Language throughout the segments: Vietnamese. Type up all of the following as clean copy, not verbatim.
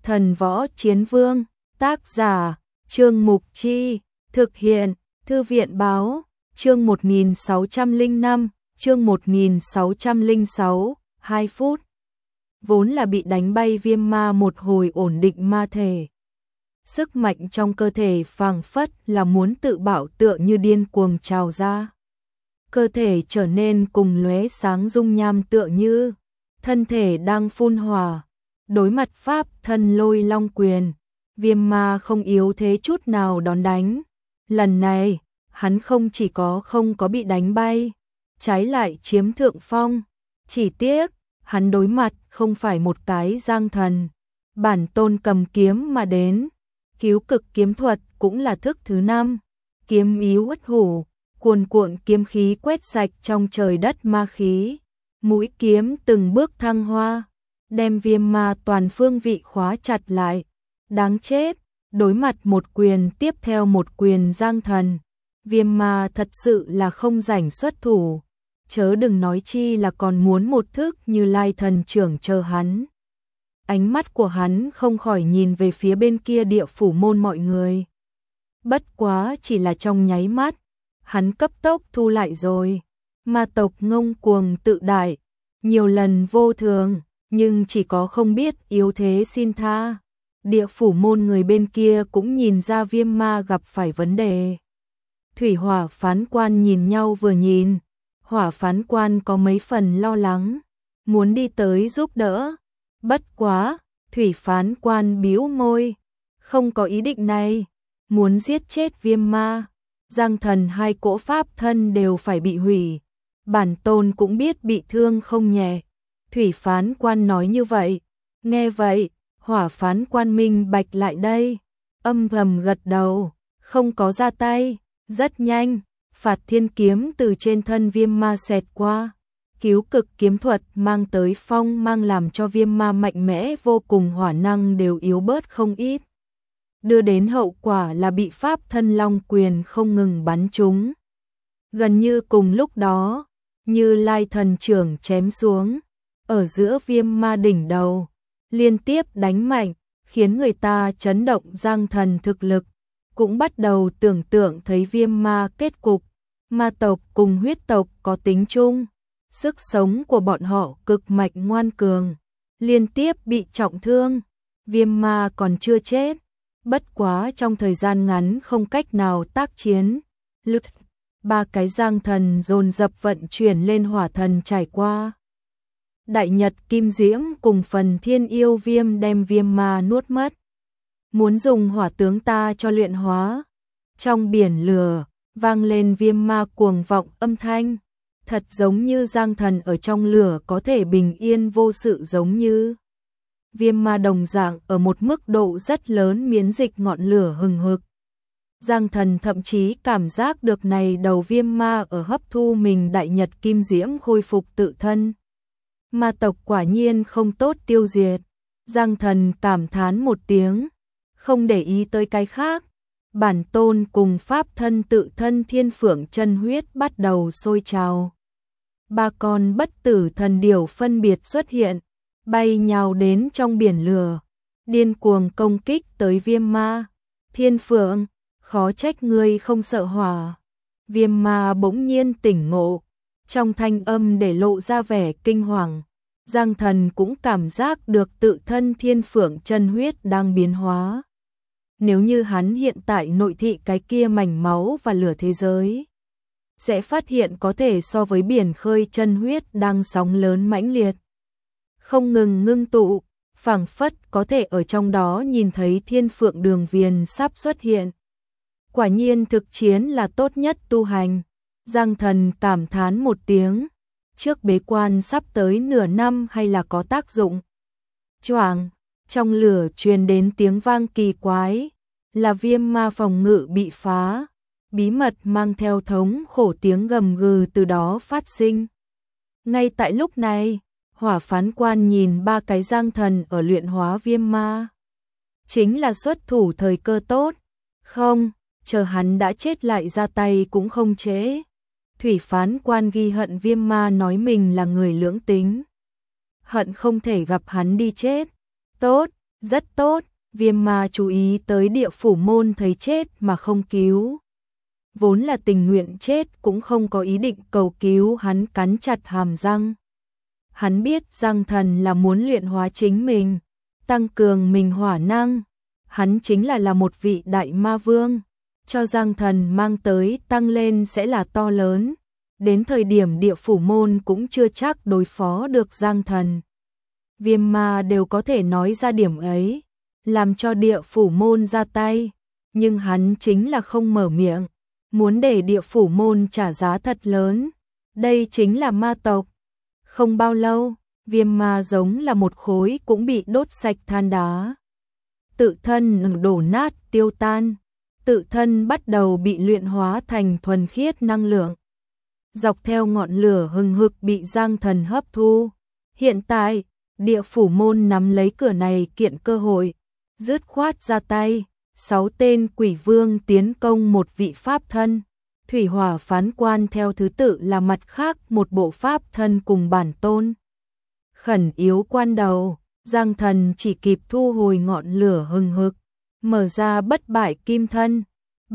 Thần Võ Chiến Vương, tác giả, Trương Mục Chi, thực hiện, Thư viện Báo, chương 1605, chương 1606, 2 phút. Vốn là bị đánh bay viêm ma một hồi ổn định ma thể. Sức mạnh trong cơ thể phảng phất là muốn tự bảo tựa như điên cuồng trào ra. Cơ thể trở nên cùng lóe sáng dung nham tựa như thân thể đang phun hỏa. Đối mặt pháp thân Lôi Long quyền, viêm ma không yếu thế chút nào đón đánh. Lần này, hắn không chỉ không có bị đánh bay, trái lại chiếm thượng phong. Chỉ tiếc, hắn đối mặt không phải một cái Giang Thần. Bản tôn cầm kiếm mà đến, cứu cực kiếm thuật cũng là thức thứ 5. Kiếm ý uất hủ, cuồn cuộn kiếm khí quét sạch trong trời đất ma khí. Mũi kiếm từng bước thăng hoa, đem viêm ma toàn phương vị khóa chặt lại. Đáng chết, đối mặt một quyền tiếp theo một quyền Giang Thần. Viêm ma thật sự là không rảnh xuất thủ, chớ đừng nói chi là còn muốn một thức Như Lai thần trưởng chờ hắn. Ánh mắt của hắn không khỏi nhìn về phía bên kia Địa Phủ môn mọi người. Bất quá chỉ là trong nháy mắt, hắn cấp tốc thu lại rồi. Ma tộc ngông cuồng tự đại, nhiều lần vô thường, nhưng chỉ có không biết yếu thế xin tha. Địa Phủ môn người bên kia cũng nhìn ra viêm ma gặp phải vấn đề. Thủy Hỏa phán quan nhìn nhau vừa nhìn, Hỏa phán quan có mấy phần lo lắng, muốn đi tới giúp đỡ. Bất quá, Thủy phán quan bĩu môi, không có ý định này, muốn giết chết viêm ma. Giang Thần 2 cỗ pháp thân đều phải bị hủy, bản tôn cũng biết bị thương không nhẹ. Thủy phán quan nói như vậy, nghe vậy, Hỏa phán quan minh bạch lại đây, âm thầm gật đầu, không có ra tay. Rất nhanh, Phạt Thiên kiếm từ trên thân viêm ma xẹt qua. Cứu cực kiếm thuật mang tới phong mang làm cho viêm ma mạnh mẽ vô cùng hỏa năng đều yếu bớt không ít. Đưa đến hậu quả là bị pháp thân Long quyền không ngừng bắn trúng. Gần như cùng lúc đó, Như Lai thần trưởng chém xuống, ở giữa viêm ma đỉnh đầu, liên tiếp đánh mạnh, khiến người ta chấn động. Giang Thần thực lực, cũng bắt đầu tưởng tượng thấy viêm ma kết cục. Ma tộc cùng huyết tộc có tính chung, sức sống của bọn họ cực mạch ngoan cường, liên tiếp bị trọng thương. Viêm ma còn chưa chết, bất quá trong thời gian ngắn không cách nào tác chiến. 3 cái Giang Thần dồn dập vận chuyển lên hỏa thần trải qua. Đại Nhật Kim Diễm cùng phần Thiên Yêu Viêm đem viêm ma nuốt mất. Muốn dùng hỏa tướng ta cho luyện hóa. Trong biển lửa, vang lên viêm ma cuồng vọng âm thanh. Thật giống như Giang Thần ở trong lửa có thể bình yên vô sự giống như. Viêm ma đồng dạng ở một mức độ rất lớn miễn dịch ngọn lửa hừng hực. Giang Thần thậm chí cảm giác được này đầu viêm ma ở hấp thu mình Đại Nhật Kim Diễm khôi phục tự thân. Ma tộc quả nhiên không tốt tiêu diệt. Giang Thần cảm thán một tiếng, không để ý tới cái khác. Bản tôn cùng pháp thân tự thân Thiên Phượng chân huyết bắt đầu sôi trào. 3 con bất tử thần điểu phân biệt xuất hiện, bay nhào đến trong biển lửa, điên cuồng công kích tới viêm ma. Thiên Phượng, khó trách ngươi không sợ hỏa. Viêm ma bỗng nhiên tỉnh ngộ, trong thanh âm để lộ ra vẻ kinh hoàng. Giang Thần cũng cảm giác được tự thân Thiên Phượng chân huyết đang biến hóa. Nếu như hắn hiện tại nội thị cái kia mảnh máu và lửa thế giới, sẽ phát hiện có thể so với biển khơi chân huyết đang sóng lớn mãnh liệt, không ngừng ngưng tụ, phảng phất có thể ở trong đó nhìn thấy Thiên Phượng đường viền sắp xuất hiện. Quả nhiên thực chiến là tốt nhất tu hành. Giang Thần cảm thán một tiếng, trước bế quan sắp tới nửa năm hay là có tác dụng. Choảng, trong lửa truyền đến tiếng vang kỳ quái, là viêm ma phòng ngự bị phá, bí mật mang theo thống khổ tiếng gầm gừ từ đó phát sinh. Ngay tại lúc này, Hỏa phán quan nhìn 3 cái Giang Thần ở luyện hóa viêm ma. Chính là xuất thủ thời cơ tốt. Không, chờ hắn đã chết lại ra tay cũng không trễ. Thủy phán quan ghi hận viêm ma nói mình là người lưỡng tính, hận không thể gặp hắn đi chết. Tốt, Rất tốt, Viêm Ma chú ý tới Địa Phủ Môn thấy chết mà không cứu. Vốn là tình nguyện chết cũng không có ý định cầu cứu, hắn cắn chặt hàm răng. Hắn biết Giang Thần là muốn luyện hóa chính mình, tăng cường mình hỏa năng. Hắn chính là một vị đại ma vương. Cho Giang Thần mang tới tăng lên sẽ là to lớn. Đến thời điểm Địa Phủ Môn cũng chưa chắc đối phó được Giang Thần. Viêm Ma đều có thể nói ra điểm ấy, làm cho Địa Phủ Môn ra tay. Nhưng hắn chính là không mở miệng, muốn để Địa Phủ Môn trả giá thật lớn. Đây chính là ma tộc. Không bao lâu, Viêm Ma giống là một khối cũng bị đốt sạch than đá. Tự thân đổ nát tiêu tan, tự thân bắt đầu bị luyện hóa thành thuần khiết năng lượng. Dọc theo ngọn lửa hừng hực bị Giang Thần hấp thu. Hiện tại, Địa Phủ Môn nắm lấy cửa này kiện cơ hội, dứt khoát ra tay. 6 tên quỷ vương tiến công một vị pháp thân. Thủy Hỏa Phán Quan theo thứ tự là mặt khác một bộ pháp thân cùng bản tôn. Khẩn yếu quan đầu, Giang Thần chỉ kịp thu hồi ngọn lửa hừng hực, mở ra bất bại kim thân.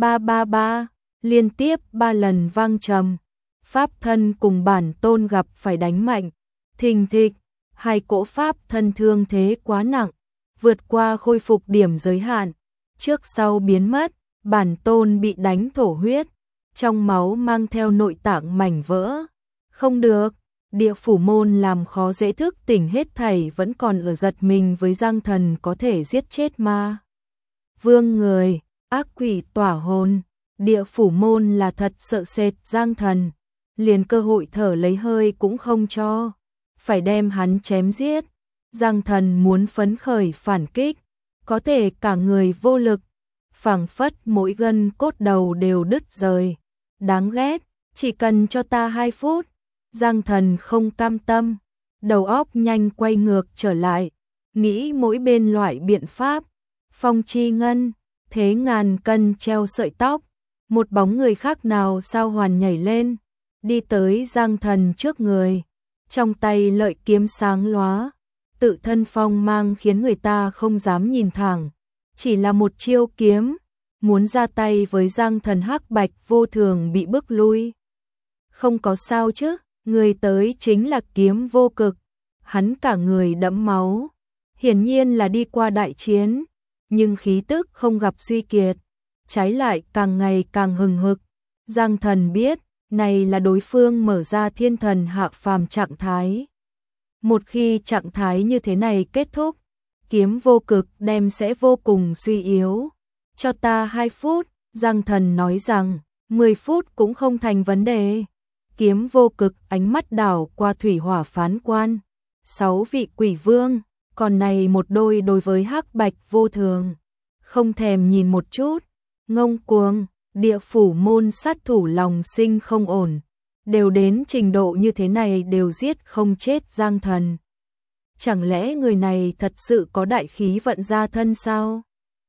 333, liên tiếp 3 lần vang trầm. Pháp thân cùng bản tôn gặp phải đánh mạnh, thình thịch, hai cỗ pháp thân thương thế quá nặng, vượt qua khôi phục điểm giới hạn, trước sau biến mất, bản tôn bị đánh thổ huyết, trong máu mang theo nội tạng mảnh vỡ. Không được, Địa Phủ Môn làm khó dễ thức tỉnh hết thảy vẫn còn ở giật mình với Giang Thần có thể giết chết ma vương người, ác quỷ tỏa hồn. Địa Phủ Môn là thật sợ sệt Giang Thần, liền cơ hội thở lấy hơi cũng không cho, phải đem hắn chém giết. Giang Thần muốn phấn khởi phản kích, có thể cả người vô lực, phảng phất mỗi gân cốt đầu đều đứt rời. Đáng ghét, chỉ cần cho ta 2 phút. Giang Thần không cam tâm, đầu óc nhanh quay ngược trở lại, nghĩ mỗi bên loại biện pháp. Phong chi ngân, thế ngàn cân treo sợi tóc, một bóng người khác nào sao hoàn nhảy lên, đi tới Giang Thần trước người, trong tay lợi kiếm sáng lóa, tự thân phong mang khiến người ta không dám nhìn thẳng. Chỉ là một chiêu kiếm, muốn ra tay với Giang Thần hắc bạch vô thường bị bức lui. Không có sao chứ, người tới chính là Kiếm Vô Cực. Hắn cả người đẫm máu, hiển nhiên là đi qua đại chiến, nhưng khí tức không gặp suy kiệt, trái lại càng ngày càng hừng hực. Giang Thần biết, này là đối phương mở ra thiên thần hạ phàm trạng thái. Một khi trạng thái như thế này kết thúc, Kiếm Vô Cực đem sẽ vô cùng suy yếu. Cho ta 2 phút, Giang Thần nói rằng, 10 phút cũng không thành vấn đề. Kiếm Vô Cực ánh mắt đảo qua Thủy Hỏa Phán Quan. 6 vị quỷ vương, còn này một đôi đối với hắc bạch vô thường. Không thèm nhìn một chút, ngông cuồng, Địa Phủ Môn sát thủ lòng sinh không ổn. Đều đến trình độ như thế này đều giết không chết Giang Thần. Chẳng lẽ người này thật sự có đại khí vận ra thân sao?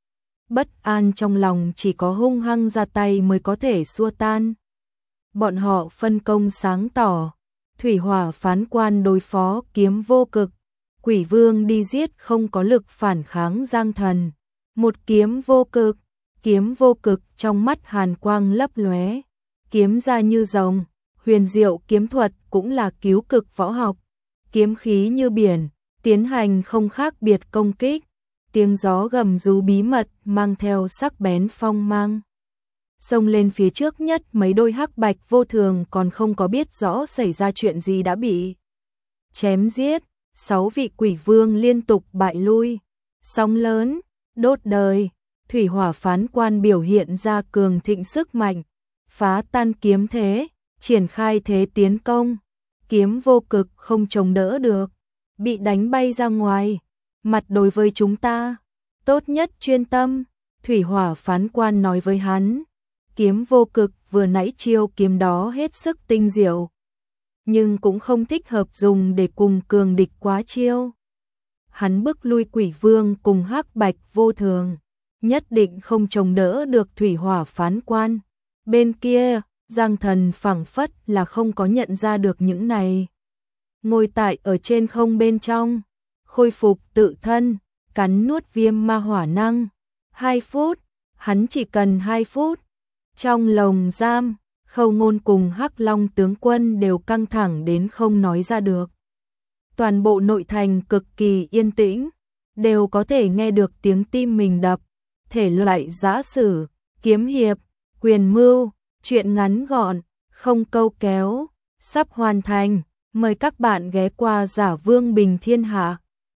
Bất an trong lòng chỉ có hung hăng ra tay mới có thể xua tan. Bọn họ phân công sáng tỏ, Thủy Hỏa Phán Quan đối phó Kiếm Vô Cực, Quỷ Vương đi giết không có lực phản kháng Giang Thần. Một kiếm vô cực, Kiếm Vô Cực trong mắt hàn quang lấp lóe, kiếm ra như rồng, huyền diệu kiếm thuật cũng là cứu cực võ học, kiếm khí như biển, tiến hành không khác biệt công kích. Tiếng gió gầm rú bí mật mang theo sắc bén phong mang. Xông lên phía trước nhất, mấy đôi hắc bạch vô thường còn không có biết rõ xảy ra chuyện gì đã bị chém giết. 6 vị quỷ vương liên tục bại lui. Sóng lớn, đốt đời, Thủy Hỏa Phán Quan biểu hiện ra cường thịnh sức mạnh, phá tan kiếm thế, triển khai thế tiến công. Kiếm Vô Cực không chống đỡ được, bị đánh bay ra ngoài. Mặt đối với chúng ta, tốt nhất chuyên tâm, Thủy Hỏa Phán Quan nói với hắn. Kiếm Vô Cực vừa nãy chiêu kiếm đó hết sức tinh diệu, nhưng cũng không thích hợp dùng để cùng cường địch quá chiêu. Hắn bức lui quỷ vương cùng hắc bạch vô thường, nhất định không chống đỡ được Thủy Hỏa Phán Quan. Bên kia, Giang Thần phảng phất là không có nhận ra được những này. Ngồi tại ở trên không bên trong, khôi phục tự thân, cắn nuốt viêm ma hỏa năng. 2 phút, hắn chỉ cần 2 phút. Trong lồng giam, Khâu Ngôn cùng Hắc Long tướng quân đều căng thẳng đến không nói ra được. Toàn bộ nội thành cực kỳ yên tĩnh, đều có thể nghe được tiếng tim mình đập. Thể loại giã sử, kiếm hiệp, quyền mưu, truyện ngắn gọn, không câu kéo, sắp hoàn thành. Mời các bạn ghé qua Giả Vương Bình Thiên Hạ.